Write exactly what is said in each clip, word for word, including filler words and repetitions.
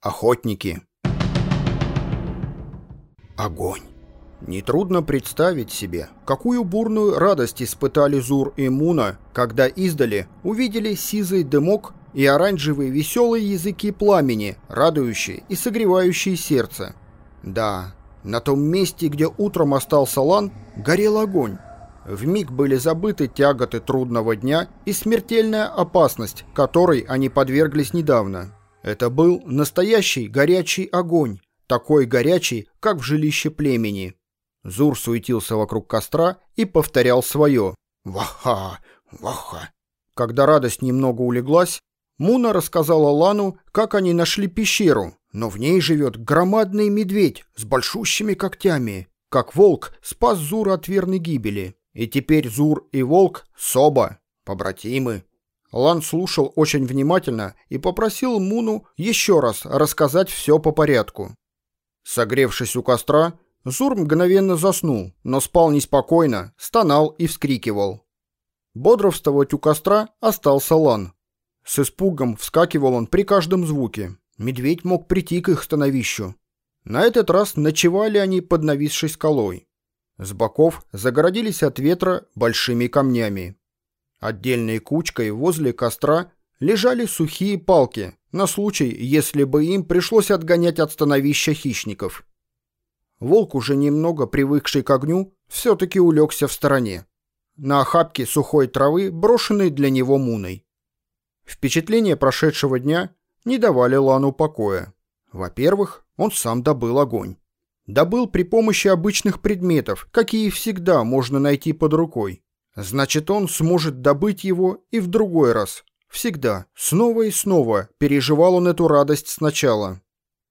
Охотники. Огонь. Нетрудно представить себе, какую бурную радость испытали Зур и Муна, когда издали увидели сизый дымок и оранжевые веселые языки пламени, радующие и согревающие сердце. Да, на том месте, где утром остался Лан, горел огонь. Вмиг были забыты тяготы трудного дня и смертельная опасность, которой они подверглись недавно. Это был настоящий горячий огонь, такой горячий, как в жилище племени. Зур суетился вокруг костра и повторял свое «Ваха! Ваха!». Когда радость немного улеглась, Муна рассказала Лану, как они нашли пещеру, но в ней живет громадный медведь с большущими когтями, как волк спас Зура от верной гибели. И теперь Зур и волк — соба, побратимы. Лан слушал очень внимательно и попросил Муну еще раз рассказать все по порядку. Согревшись у костра, Зур мгновенно заснул, но спал неспокойно, стонал и вскрикивал. Бодрствовать у костра остался Лан. С испугом вскакивал он при каждом звуке. Медведь мог прийти к их становищу. На этот раз ночевали они под нависшей скалой. С боков загородились от ветра большими камнями. Отдельной кучкой возле костра лежали сухие палки, на случай, если бы им пришлось отгонять от становища хищников. Волк, уже немного привыкший к огню, все-таки улегся в стороне, на охапке сухой травы, брошенной для него Муной. Впечатления прошедшего дня не давали Лану покоя. Во-первых, он сам добыл огонь. Добыл при помощи обычных предметов, какие всегда можно найти под рукой. Значит, он сможет добыть его и в другой раз. Всегда, снова и снова переживал он эту радость сначала.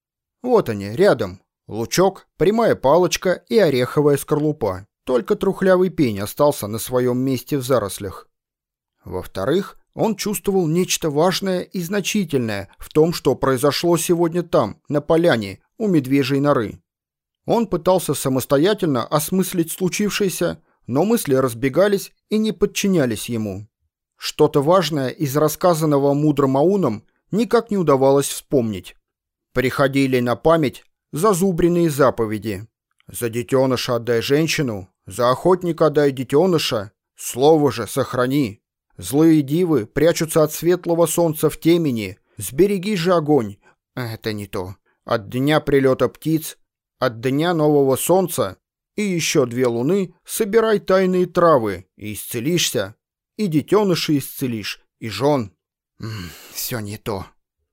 Вот они, рядом. Лучок, прямая палочка и ореховая скорлупа. Только трухлявый пень остался на своем месте в зарослях. Во-вторых, он чувствовал нечто важное и значительное в том, что произошло сегодня там, на поляне, у медвежьей норы. Он пытался самостоятельно осмыслить случившееся, но мысли разбегались и не подчинялись ему. Что-то важное из рассказанного мудрым Ауном никак не удавалось вспомнить. Приходили на память зазубренные заповеди. «За детеныша отдай женщину, за охотника отдай детеныша, слово же сохрани. Злые дивы прячутся от светлого солнца в темени, сбереги же огонь». Это не то. От дня прилета птиц, от дня нового солнца и еще две луны собирай тайные травы, и исцелишься, и детеныши исцелишь, и жен. М-м, все не то.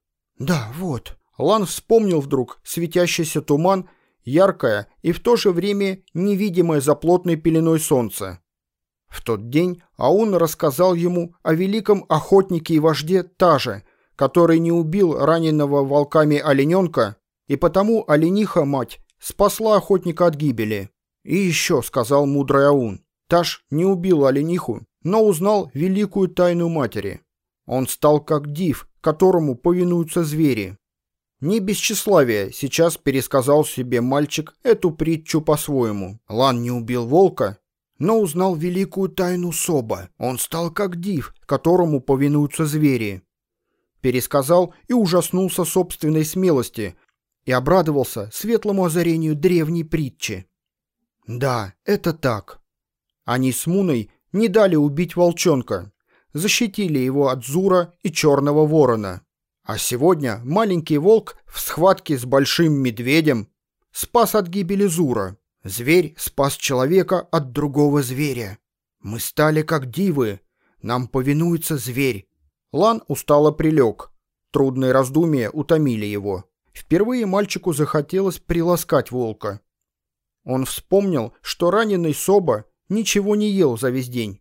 Да, вот. Лан вспомнил вдруг светящийся туман, яркое и в то же время невидимое за плотной пеленой солнце. В тот день Аун рассказал ему о великом охотнике и вожде Таже, который не убил раненого волками олененка, и потому олениха-мать спасла охотника от гибели. И еще, сказал мудрый Аун, Таж не убил олениху, но узнал великую тайну матери. Он стал как див, которому повинуются звери. Не без тщеславия сейчас пересказал себе мальчик эту притчу по-своему. Лан не убил волка, но узнал великую тайну соба. Он стал как див, которому повинуются звери. Пересказал и ужаснулся собственной смелости и обрадовался светлому озарению древней притчи. Да, это так. Они с Муной не дали убить волчонка, защитили его от Зура и черного ворона. А сегодня маленький волк в схватке с большим медведем спас от гибели Зура. Зверь спас человека от другого зверя. Мы стали как дивы, нам повинуется зверь. Лан устало прилег. Трудные раздумья утомили его. Впервые мальчику захотелось приласкать волка. Он вспомнил, что раненый Соба ничего не ел за весь день.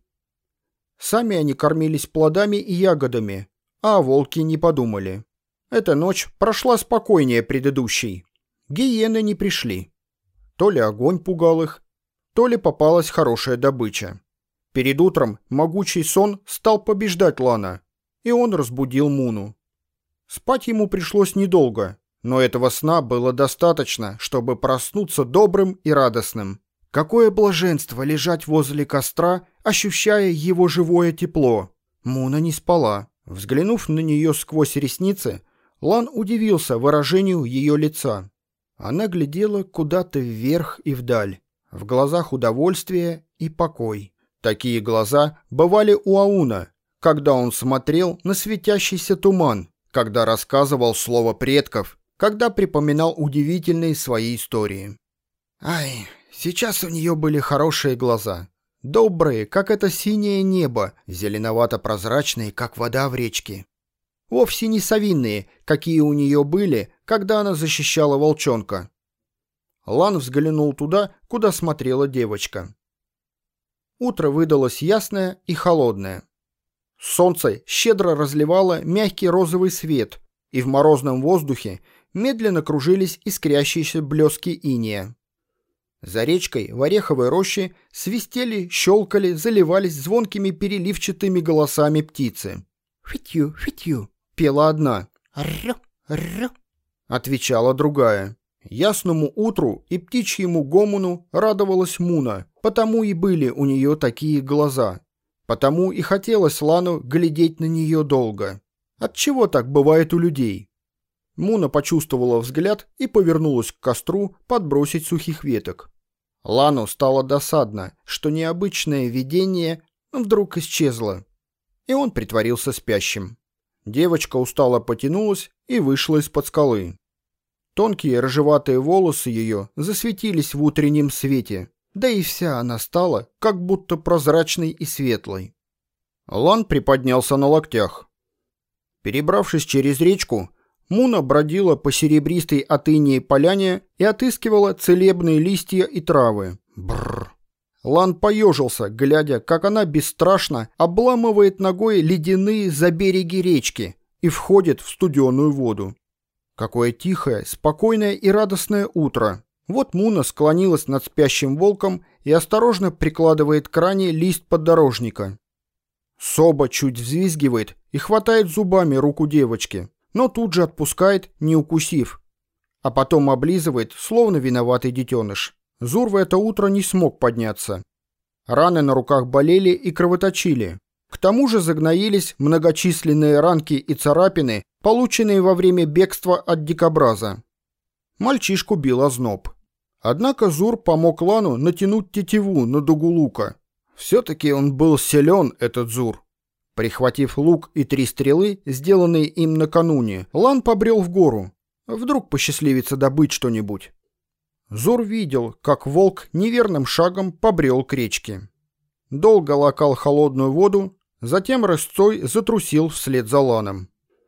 Сами они кормились плодами и ягодами, а волки не подумали. Эта ночь прошла спокойнее предыдущей. Гиены не пришли. То ли огонь пугал их, то ли попалась хорошая добыча. Перед утром могучий сон стал побеждать Лана, и он разбудил Муну. Спать ему пришлось недолго, но этого сна было достаточно, чтобы проснуться добрым и радостным. Какое блаженство лежать возле костра, ощущая его живое тепло. Муна не спала. Взглянув на нее сквозь ресницы, Лан удивился выражению ее лица. Она глядела куда-то вверх и вдаль, в глазах удовольствие и покой. Такие глаза бывали у Ауна, когда он смотрел на светящийся туман, когда рассказывал слово предков, когда припоминал удивительные свои истории. Ай, сейчас у нее были хорошие глаза. Добрые, как это синее небо, зеленовато-прозрачные, как вода в речке. Вовсе не совиные, какие у нее были, когда она защищала волчонка. Лан взглянул туда, куда смотрела девочка. Утро выдалось ясное и холодное. Солнце щедро разливало мягкий розовый свет, и в морозном воздухе медленно кружились искрящиеся блески инея. За речкой в ореховой роще свистели, щелкали, заливались звонкими переливчатыми голосами птицы. «Фитью, фитью!» — пела одна. «Рррр, рррр!» — отвечала другая. Ясному утру и птичьему гомону радовалась Муна, потому и были у нее такие глаза. Потому и хотелось Лану глядеть на нее долго. Отчего так бывает у людей? Муна почувствовала взгляд и повернулась к костру подбросить сухих веток. Лану стало досадно, что необычное видение вдруг исчезло, и он притворился спящим. Девочка устало потянулась и вышла из-под скалы. Тонкие рыжеватые волосы ее засветились в утреннем свете, да и вся она стала как будто прозрачной и светлой. Лан приподнялся на локтях. Перебравшись через речку, Муна бродила по серебристой от инеи поляне и отыскивала целебные листья и травы. Бррр. Лан поежился, глядя, как она бесстрашно обламывает ногой ледяные забереги речки и входит в студеную воду. Какое тихое, спокойное и радостное утро. Вот Муна склонилась над спящим волком и осторожно прикладывает к ране лист поддорожника. Соба чуть взвизгивает и хватает зубами руку девочки, но тут же отпускает, не укусив, а потом облизывает, словно виноватый детеныш. Зур в это утро не смог подняться. Раны на руках болели и кровоточили. К тому же загноились многочисленные ранки и царапины, полученные во время бегства от дикобраза. Мальчишку бил озноб. Однако Зур помог Лану натянуть тетиву на дугу лука. Все-таки он был силен, этот Зур. Прихватив лук и три стрелы, сделанные им накануне, Лан побрел в гору. Вдруг посчастливится добыть что-нибудь. Зур видел, как волк неверным шагом побрел к речке. Долго лакал холодную воду, затем рысцой затрусил вслед за Ланом.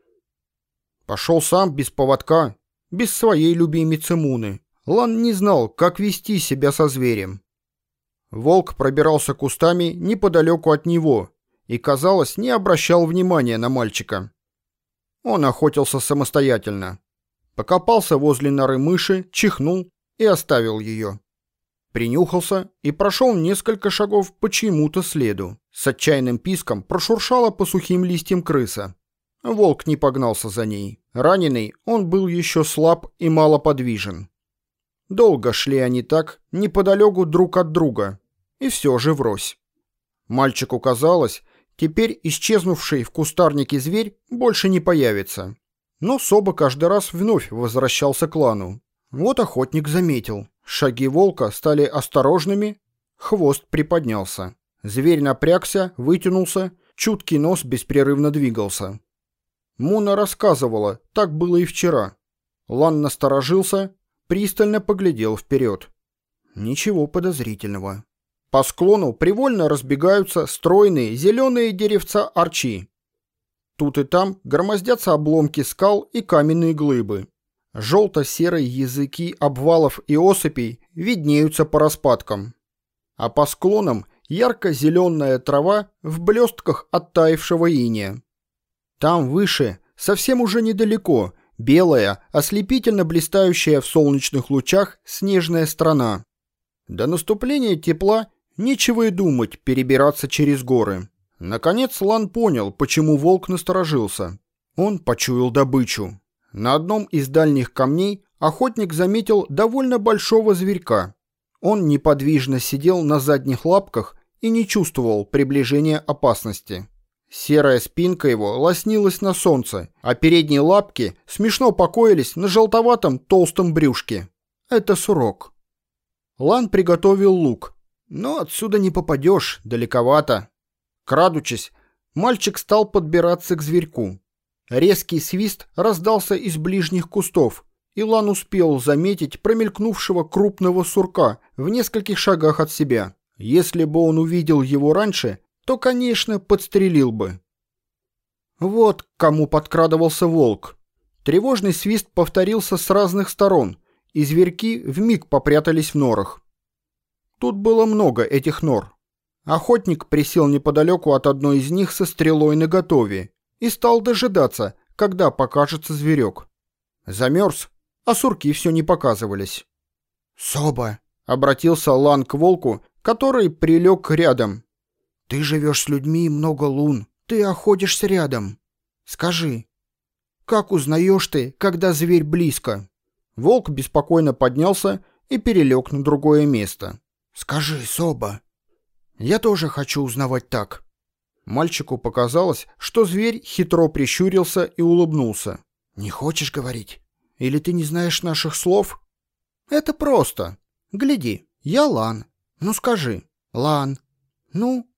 Пошел сам без поводка, без своей любимицы Муны. Лан не знал, как вести себя со зверем. Волк пробирался кустами неподалеку от него и, казалось, не обращал внимания на мальчика. Он охотился самостоятельно. Покопался возле норы мыши, чихнул и оставил ее. Принюхался и прошел несколько шагов по чьему-то следу. С отчаянным писком прошуршала по сухим листьям крыса. Волк не погнался за ней. Раненый, он был еще слаб и малоподвижен. Долго шли они так, неподалеку друг от друга, и все же врозь. Мальчику казалось, теперь исчезнувший в кустарнике зверь больше не появится. Но Соба каждый раз вновь возвращался к Лану. Вот охотник заметил. Шаги волка стали осторожными, хвост приподнялся. Зверь напрягся, вытянулся, чуткий нос беспрерывно двигался. Муна рассказывала, так было и вчера. Лан насторожился, пристально поглядел вперед. Ничего подозрительного. По склону привольно разбегаются стройные зеленые деревца арчи. Тут и там громоздятся обломки скал и каменные глыбы. Желто-серые языки обвалов и осыпей виднеются по распадкам. А по склонам ярко-зеленая трава в блестках оттаившего инея. Там выше, совсем уже недалеко, белая, ослепительно блистающая в солнечных лучах снежная страна. До наступления тепла нечего и думать перебираться через горы. Наконец Лан понял, почему волк насторожился. Он почуял добычу. На одном из дальних камней охотник заметил довольно большого зверька. Он неподвижно сидел на задних лапках и не чувствовал приближения опасности. Серая спинка его лоснилась на солнце, а передние лапки смешно покоились на желтоватом толстом брюшке. Это сурок. Лан приготовил лук, но отсюда не попадешь, далековато. Крадучись, мальчик стал подбираться к зверьку. Резкий свист раздался из ближних кустов, и Лан успел заметить промелькнувшего крупного сурка в нескольких шагах от себя. Если бы он увидел его раньше, то, конечно, подстрелил бы. Вот к кому подкрадывался волк. Тревожный свист повторился с разных сторон, и зверьки вмиг попрятались в норах. Тут было много этих нор. Охотник присел неподалеку от одной из них со стрелой наготове и стал дожидаться, когда покажется зверек. Замерз, а сурки все не показывались. «Соба», — обратился Лан к волку, который прилег рядом. «Ты живешь с людьми много лун, ты охотишься рядом. Скажи, как узнаешь ты, когда зверь близко?» Волк беспокойно поднялся и перелег на другое место. «Скажи, Соба». «Я тоже хочу узнавать так». Мальчику показалось, что зверь хитро прищурился и улыбнулся. «Не хочешь говорить? Или ты не знаешь наших слов?» «Это просто. Гляди, я Лан. Ну скажи, Лан. Ну?»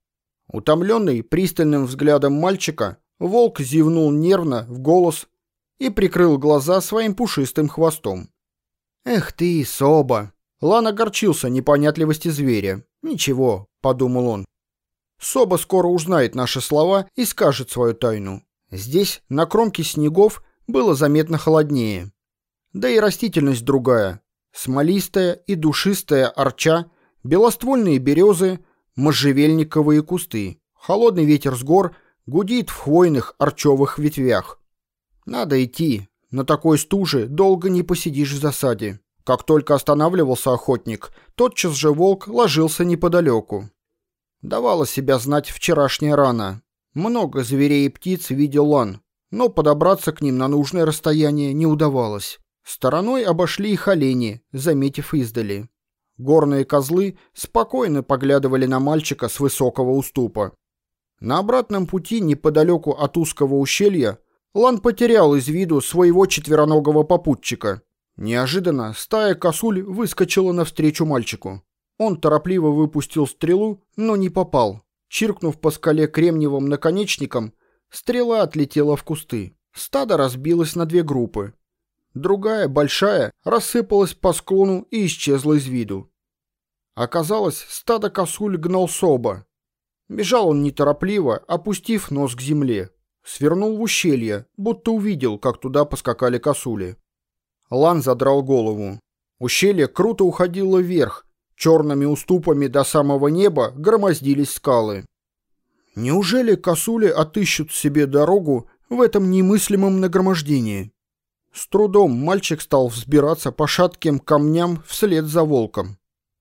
Утомленный пристальным взглядом мальчика, волк зевнул нервно в голос и прикрыл глаза своим пушистым хвостом. «Эх ты, Соба!» Лан огорчился непонятливости зверя. «Ничего», — подумал он. «Соба скоро узнает наши слова и скажет свою тайну». Здесь, на кромке снегов, было заметно холоднее. Да и растительность другая. Смолистая и душистая арча, белоствольные березы, можжевельниковые кусты. Холодный ветер с гор гудит в хвойных арчевых ветвях. Надо идти. На такой стуже долго не посидишь в засаде. Как только останавливался охотник, тотчас же волк ложился неподалеку. Давала себя знать вчерашняя рана. Много зверей и птиц видел Лан, но подобраться к ним на нужное расстояние не удавалось. Стороной обошли их олени, заметив издали. Горные козлы спокойно поглядывали на мальчика с высокого уступа. На обратном пути неподалеку от узкого ущелья Лан потерял из виду своего четвероногого попутчика. Неожиданно стая косуль выскочила навстречу мальчику. Он торопливо выпустил стрелу, но не попал. Чиркнув по скале кремниевым наконечником, стрела отлетела в кусты. Стадо разбилось на две группы. Другая, большая, рассыпалась по склону и исчезла из виду. Оказалось, стадо косуль гнал Соба. Бежал он неторопливо, опустив нос к земле. Свернул в ущелье, будто увидел, как туда поскакали косули. Лан задрал голову. Ущелье круто уходило вверх. Черными уступами до самого неба громоздились скалы. Неужели косули отыщут себе дорогу в этом немыслимом нагромождении? С трудом мальчик стал взбираться по шатким камням вслед за волком.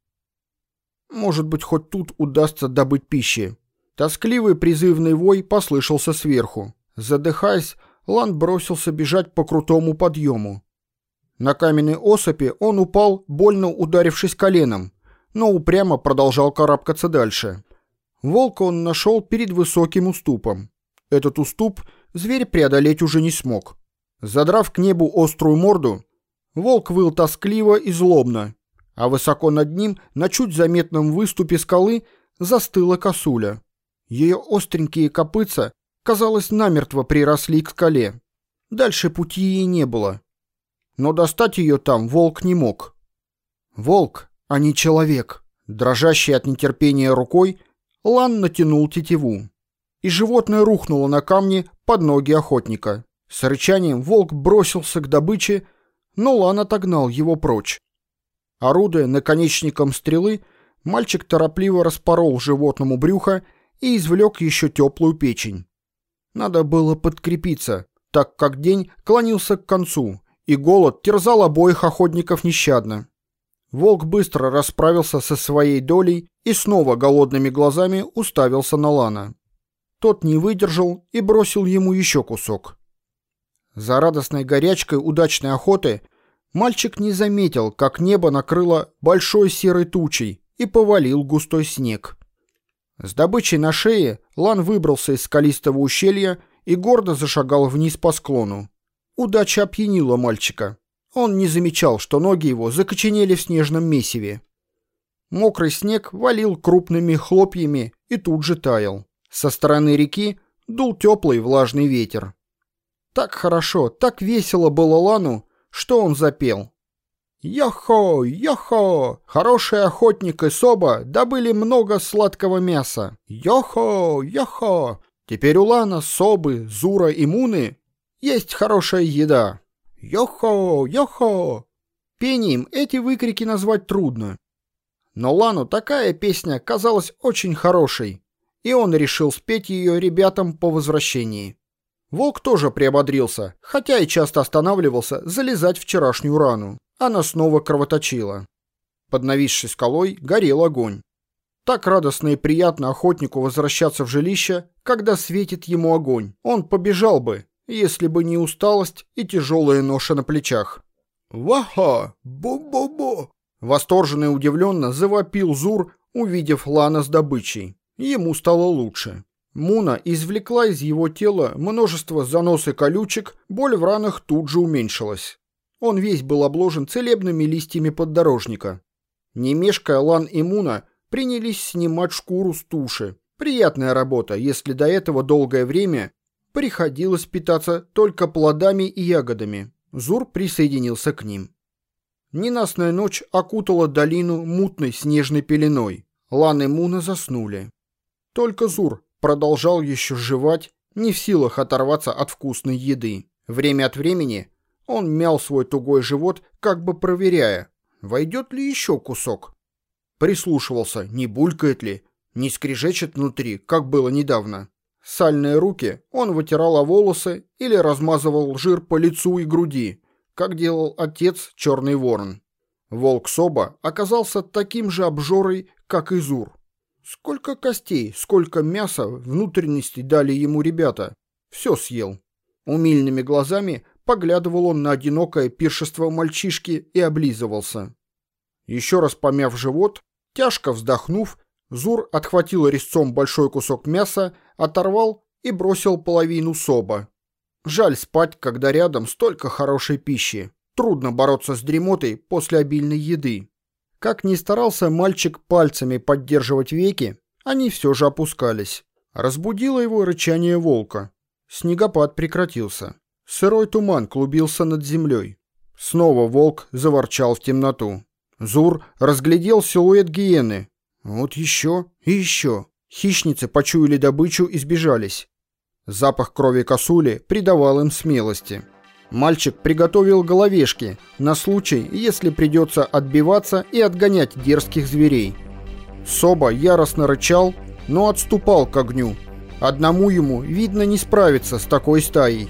Может быть, хоть тут удастся добыть пищи. Тоскливый призывный вой послышался сверху. Задыхаясь, Лан бросился бежать по крутому подъему. На каменной осыпи он упал, больно ударившись коленом, но упрямо продолжал карабкаться дальше. Волка он нашел перед высоким уступом. Этот уступ зверь преодолеть уже не смог. Задрав к небу острую морду, волк выл тоскливо и злобно, а высоко над ним, на чуть заметном выступе скалы, застыла косуля. Ее остренькие копытца, казалось, намертво приросли к скале. Дальше пути ей не было. Но достать ее там волк не мог. Волк, а не человек. Дрожащий от нетерпения рукой, Лан натянул тетиву. И животное рухнуло на камни под ноги охотника. С рычанием волк бросился к добыче, но Лан отогнал его прочь. Орудуя наконечником стрелы, мальчик торопливо распорол животному брюхо и извлек еще теплую печень. Надо было подкрепиться, так как день клонился к концу, и голод терзал обоих охотников нещадно. Волк быстро расправился со своей долей и снова голодными глазами уставился на Лана. Тот не выдержал и бросил ему еще кусок. За радостной горячкой удачной охоты мальчик не заметил, как небо накрыло большой серой тучей и повалил густой снег. С добычей на шее Лан выбрался из скалистого ущелья и гордо зашагал вниз по склону. Удача опьянила мальчика. Он не замечал, что ноги его закоченели в снежном месиве. Мокрый снег валил крупными хлопьями и тут же таял. Со стороны реки дул теплый влажный ветер. Так хорошо, так весело было Лану, что он запел. «Йо-хо, йо-хо! Хороший охотник и Соба добыли много сладкого мяса. Йо-хо, йо-хо! Теперь у Лана, Собы, Зура и Муны есть хорошая еда. Йо-хо, йо-хо!» Пением эти выкрики назвать трудно. Но Лану такая песня казалась очень хорошей, и он решил спеть ее ребятам по возвращении. Волк тоже приободрился, хотя и часто останавливался залезать вчерашнюю рану. Она снова кровоточила. Под нависшей скалой горел огонь. Так радостно и приятно охотнику возвращаться в жилище, когда светит ему огонь. Он побежал бы, если бы не усталость и тяжелая ноша на плечах. «Ваха! Бу-бу-бу!» Восторженно и удивленно завопил Зур, увидев Лана с добычей. Ему стало лучше. Муна извлекла из его тела множество занос и колючек, боль в ранах тут же уменьшилась. Он весь был обложен целебными листьями поддорожника. Не мешкая, Лан и Муна принялись снимать шкуру с туши. Приятная работа, если до этого долгое время приходилось питаться только плодами и ягодами. Зур присоединился к ним. Ненастная ночь окутала долину мутной снежной пеленой. Лан и Муна заснули. Только Зур продолжал еще жевать, не в силах оторваться от вкусной еды. Время от времени он мял свой тугой живот, как бы проверяя, войдет ли еще кусок. Прислушивался, не булькает ли, не скрежечет внутри, как было недавно. Сальные руки он вытирал о волосы или размазывал жир по лицу и груди, как делал отец Черный Ворон. Волк Соба оказался таким же обжорой, как и Зур. Сколько костей, сколько мяса, внутренностей дали ему ребята. Все съел. Умильными глазами поглядывал он на одинокое пиршество мальчишки и облизывался. Еще раз помяв живот, тяжко вздохнув, Зур отхватил резцом большой кусок мяса, оторвал и бросил половину Соба. Жаль спать, когда рядом столько хорошей пищи. Трудно бороться с дремотой после обильной еды. Как ни старался мальчик пальцами поддерживать веки, они все же опускались. Разбудило его рычание волка. Снегопад прекратился. Сырой туман клубился над землей. Снова волк заворчал в темноту. Зур разглядел силуэт гиены. Вот еще и еще. Хищницы почуяли добычу и сбежались. Запах крови косули придавал им смелости. Мальчик приготовил головешки на случай, если придется отбиваться и отгонять дерзких зверей. Соба яростно рычал, но отступал к огню. Одному ему, видно, не справиться с такой стаей.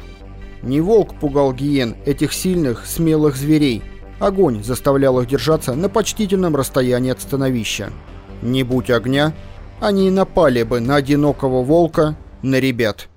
Не волк пугал гиен, этих сильных, смелых зверей. Огонь заставлял их держаться на почтительном расстоянии от становища. Не будь огня, они напали бы на одинокого волка, на ребят.